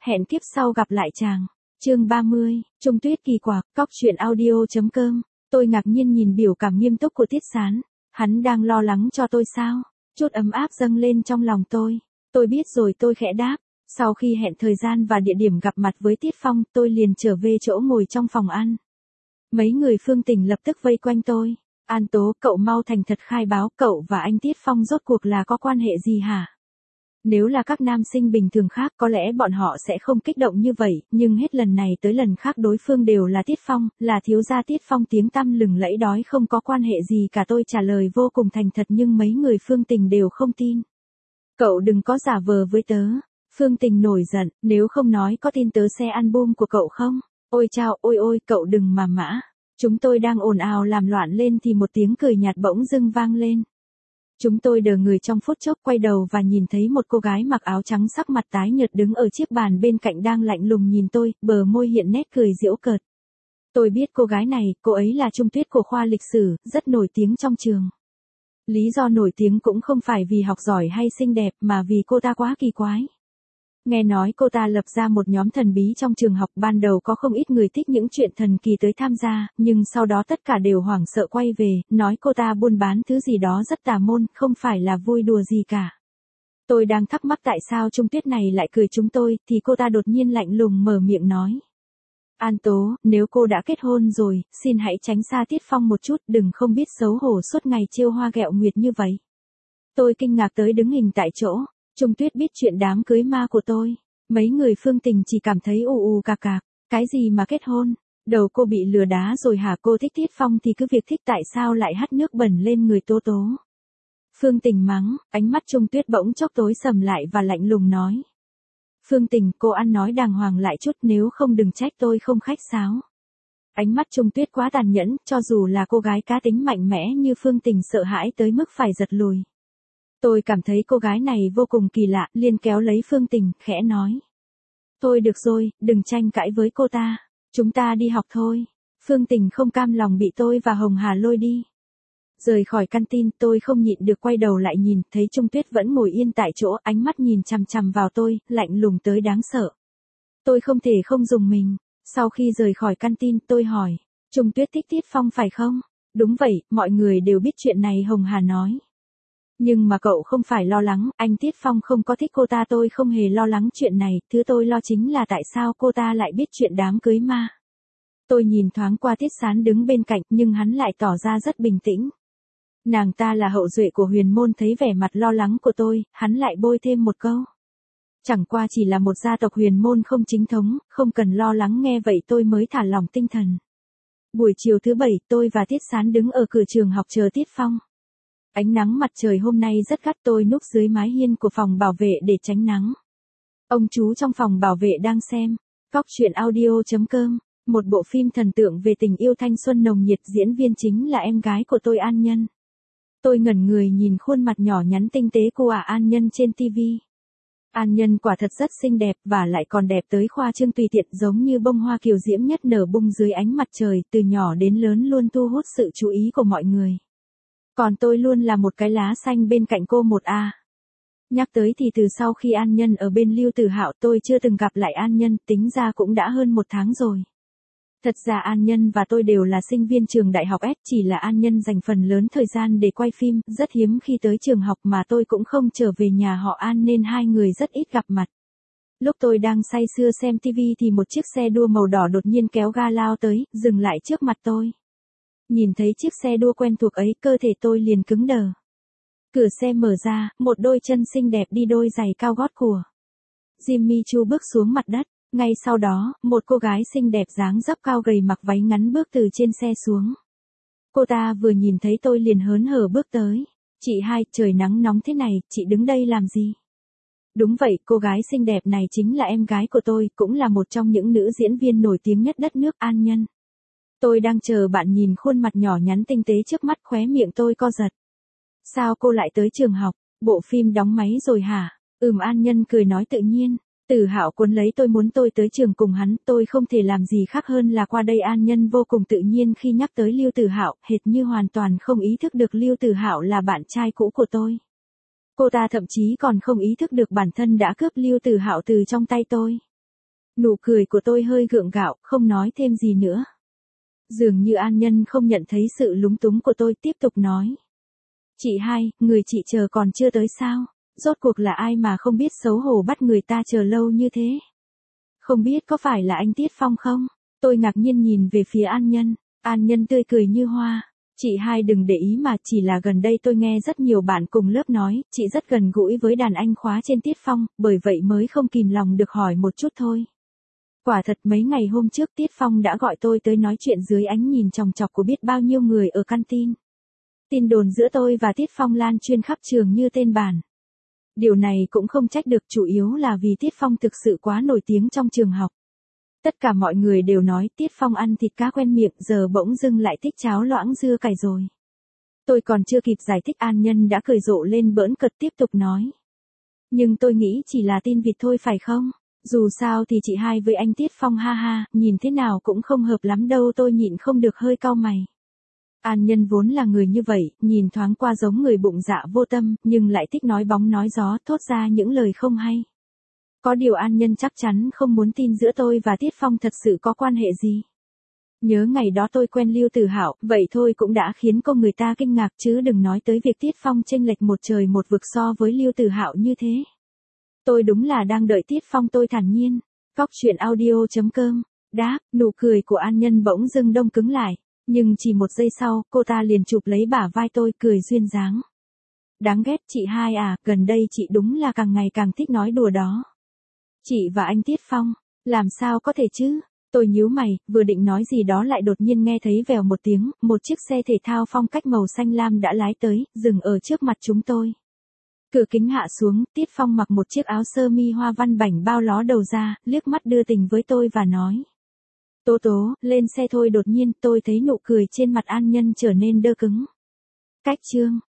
Hẹn kiếp sau gặp lại chàng. Chương 30, Trung Tuyết kỳ quặc, cóc truyện audio.com. Tôi ngạc nhiên nhìn biểu cảm nghiêm túc của Tiết Sán. Hắn đang lo lắng cho tôi sao? Chút ấm áp dâng lên trong lòng tôi. Tôi biết rồi, tôi khẽ đáp. Sau khi hẹn thời gian và địa điểm gặp mặt với Tiết Phong, tôi liền trở về chỗ ngồi trong phòng ăn. Mấy người Phương Tình lập tức vây quanh tôi. An Tố, cậu mau thành thật khai báo, cậu và anh Tiết Phong rốt cuộc là có quan hệ gì hả? Nếu là các nam sinh bình thường khác có lẽ bọn họ sẽ không kích động như vậy, nhưng hết lần này tới lần khác đối phương đều là Tiết Phong, là thiếu gia Tiết Phong tiếng tăm lừng lẫy đói không có quan hệ gì cả. Tôi trả lời vô cùng thành thật nhưng mấy người Phương Tình đều không tin. Cậu đừng có giả vờ với tớ. Phương Tình nổi giận, nếu không nói có tin tớ xe album của cậu không? Ôi chao, ôi ôi, cậu đừng mà mã. Chúng tôi đang ồn ào làm loạn lên thì một tiếng cười nhạt bỗng dưng vang lên. Chúng tôi đờ người trong phút chốc, quay đầu và nhìn thấy một cô gái mặc áo trắng sắc mặt tái nhợt đứng ở chiếc bàn bên cạnh đang lạnh lùng nhìn tôi, bờ môi hiện nét cười giễu cợt. Tôi biết cô gái này, cô ấy là Trung Tuyết của khoa lịch sử, rất nổi tiếng trong trường. Lý do nổi tiếng cũng không phải vì học giỏi hay xinh đẹp mà vì cô ta quá kỳ quái. Nghe nói cô ta lập ra một nhóm thần bí trong trường học, ban đầu có không ít người thích những chuyện thần kỳ tới tham gia, nhưng sau đó tất cả đều hoảng sợ quay về, nói cô ta buôn bán thứ gì đó rất tà môn, không phải là vui đùa gì cả. Tôi đang thắc mắc tại sao Trung Tuyết này lại cười chúng tôi, thì cô ta đột nhiên lạnh lùng mở miệng nói. An Tố, nếu cô đã kết hôn rồi, xin hãy tránh xa Tiết Phong một chút, đừng không biết xấu hổ suốt ngày trêu hoa ghẹo nguyệt như vậy. Tôi kinh ngạc tới đứng hình tại chỗ. Trung Tuyết biết chuyện đám cưới ma của tôi. Mấy người Phương Tình chỉ cảm thấy ù ù cạc cạc. Cái gì mà kết hôn? Đầu cô bị lừa đá rồi hả? Cô thích Tiết Phong thì cứ việc thích, tại sao lại hắt nước bẩn lên người Tố Tố? Phương Tình mắng, ánh mắt Trung Tuyết bỗng chốc tối sầm lại và lạnh lùng nói. Phương Tình, cô ăn nói đàng hoàng lại chút, nếu không đừng trách tôi không khách sáo. Ánh mắt Trung Tuyết quá tàn nhẫn, cho dù là cô gái cá tính mạnh mẽ như Phương Tình sợ hãi tới mức phải giật lùi. Tôi cảm thấy cô gái này vô cùng kỳ lạ, liền kéo lấy Phương Tình, khẽ nói. Thôi được rồi, đừng tranh cãi với cô ta. Chúng ta đi học thôi. Phương Tình không cam lòng bị tôi và Hồng Hà lôi đi. Rời khỏi căn tin, tôi không nhịn được quay đầu lại nhìn, thấy Trung Tuyết vẫn ngồi yên tại chỗ, ánh mắt nhìn chằm chằm vào tôi, lạnh lùng tới đáng sợ. Tôi không thể không dùng mình. Sau khi rời khỏi căn tin, tôi hỏi. Trung Tuyết thích Tiết Phong phải không? Đúng vậy, mọi người đều biết chuyện này, Hồng Hà nói. Nhưng mà cậu không phải lo lắng, anh Tiết Phong không có thích cô ta. Tôi không hề lo lắng chuyện này, thứ tôi lo chính là tại sao cô ta lại biết chuyện đám cưới ma. Tôi nhìn thoáng qua Tiết Sán đứng bên cạnh, nhưng hắn lại tỏ ra rất bình tĩnh. Nàng ta là hậu duệ của Huyền Môn, thấy vẻ mặt lo lắng của tôi, hắn lại bôi thêm một câu. Chẳng qua chỉ là một gia tộc Huyền Môn không chính thống, không cần lo lắng. Nghe vậy tôi mới thả lỏng tinh thần. Buổi chiều thứ Bảy, tôi và Tiết Sán đứng ở cửa trường học chờ Tiết Phong. Ánh nắng mặt trời hôm nay rất gắt, tôi núp dưới mái hiên của phòng bảo vệ để tránh nắng. Ông chú trong phòng bảo vệ đang xem cóc truyện audio.com, một bộ phim thần tượng về tình yêu thanh xuân nồng nhiệt, diễn viên chính là em gái của tôi, An Nhân. Tôi ngẩn người nhìn khuôn mặt nhỏ nhắn tinh tế của An Nhân trên TV. An Nhân quả thật rất xinh đẹp và lại còn đẹp tới khoa trương tùy tiện, giống như bông hoa kiều diễm nhất nở bung dưới ánh mặt trời, từ nhỏ đến lớn luôn thu hút sự chú ý của mọi người. Còn tôi luôn là một cái lá xanh bên cạnh cô một a. Nhắc tới thì từ sau khi An Nhân ở bên Lưu Tử Hạo, tôi chưa từng gặp lại An Nhân, tính ra cũng đã hơn 1 tháng rồi. Thật ra An Nhân và tôi đều là sinh viên trường đại học S, chỉ là An Nhân dành phần lớn thời gian để quay phim, rất hiếm khi tới trường học, mà tôi cũng không trở về nhà họ An nên hai người rất ít gặp mặt. Lúc tôi đang say sưa xem TV thì một chiếc xe đua màu đỏ đột nhiên kéo ga lao tới, dừng lại trước mặt tôi. Nhìn thấy chiếc xe đua quen thuộc ấy, cơ thể tôi liền cứng đờ. Cửa xe mở ra, một đôi chân xinh đẹp đi đôi giày cao gót của Jimmy Choo bước xuống mặt đất. Ngay sau đó, một cô gái xinh đẹp dáng dấp cao gầy mặc váy ngắn bước từ trên xe xuống. Cô ta vừa nhìn thấy tôi liền hớn hở bước tới. Chị hai, trời nắng nóng thế này, chị đứng đây làm gì? Đúng vậy, cô gái xinh đẹp này chính là em gái của tôi, cũng là một trong những nữ diễn viên nổi tiếng nhất đất nước, An Nhân. Tôi đang chờ bạn, nhìn khuôn mặt nhỏ nhắn tinh tế trước mắt, khóe miệng tôi co giật. Sao cô lại tới trường học? Bộ phim đóng máy rồi hả? An Nhân cười nói tự nhiên. Tử Hạo cuốn lấy tôi muốn tôi tới trường cùng hắn, tôi không thể làm gì khác hơn là qua đây. An Nhân vô cùng tự nhiên khi nhắc tới Lưu Tử Hạo, hệt như hoàn toàn không ý thức được Lưu Tử Hạo là bạn trai cũ của tôi. Cô ta thậm chí còn không ý thức được bản thân đã cướp Lưu Tử Hạo từ trong tay tôi. Nụ cười của tôi hơi gượng gạo, không nói thêm gì nữa. Dường như An Nhân không nhận thấy sự lúng túng của tôi, tiếp tục nói. Chị hai, người chị chờ còn chưa tới sao? Rốt cuộc là ai mà không biết xấu hổ bắt người ta chờ lâu như thế? Không biết có phải là anh Tiết Phong không? Tôi ngạc nhiên nhìn về phía An Nhân. An Nhân tươi cười như hoa. Chị hai đừng để ý mà, chỉ là gần đây tôi nghe rất nhiều bạn cùng lớp nói, chị rất gần gũi với đàn anh khóa trên Tiết Phong, bởi vậy mới không kìm lòng được hỏi một chút thôi. Quả thật mấy ngày hôm trước Tiết Phong đã gọi tôi tới nói chuyện dưới ánh nhìn chòng chọc của biết bao nhiêu người ở căn tin. Tin đồn giữa tôi và Tiết Phong lan truyền khắp trường như tên bản. Điều này cũng không trách được, chủ yếu là vì Tiết Phong thực sự quá nổi tiếng trong trường học. Tất cả mọi người đều nói Tiết Phong ăn thịt cá quen miệng, giờ bỗng dưng lại thích cháo loãng dưa cải rồi. Tôi còn chưa kịp giải thích An Nhân đã cười rộ lên bỡn cợt tiếp tục nói. Nhưng tôi nghĩ chỉ là tin vịt thôi phải không? Dù sao thì chị hai với anh Tiết Phong ha ha, nhìn thế nào cũng không hợp lắm đâu, tôi nhịn không được hơi cau mày. An Nhân vốn là người như vậy, nhìn thoáng qua giống người bụng dạ vô tâm, nhưng lại thích nói bóng nói gió, thốt ra những lời không hay. Có điều An Nhân chắc chắn không muốn tin giữa tôi và Tiết Phong thật sự có quan hệ gì. Nhớ ngày đó tôi quen Lưu Tử Hạo, vậy thôi cũng đã khiến con người ta kinh ngạc, chứ đừng nói tới việc Tiết Phong chênh lệch một trời một vực so với Lưu Tử Hạo như thế. Tôi đúng là đang đợi Tiết Phong, tôi thản nhiên. Cóc truyện audio.com. Đáp, nụ cười của An Nhân bỗng dưng đông cứng lại. Nhưng chỉ một giây sau, cô ta liền chụp lấy bả vai tôi, cười duyên dáng. Đáng ghét chị hai à, gần đây chị đúng là càng ngày càng thích nói đùa đó. Chị và anh Tiết Phong, làm sao có thể chứ? Tôi nhíu mày, vừa định nói gì đó lại đột nhiên nghe thấy vèo một tiếng, một chiếc xe thể thao phong cách màu xanh lam đã lái tới, dừng ở trước mặt chúng tôi. Cửa kính hạ xuống, Tiết Phong mặc một chiếc áo sơ mi hoa văn bảnh bao ló đầu ra, liếc mắt đưa tình với tôi và nói. Tố tố, lên xe thôi. Đột nhiên tôi thấy nụ cười trên mặt An Nhân trở nên đơ cứng. Cách chương.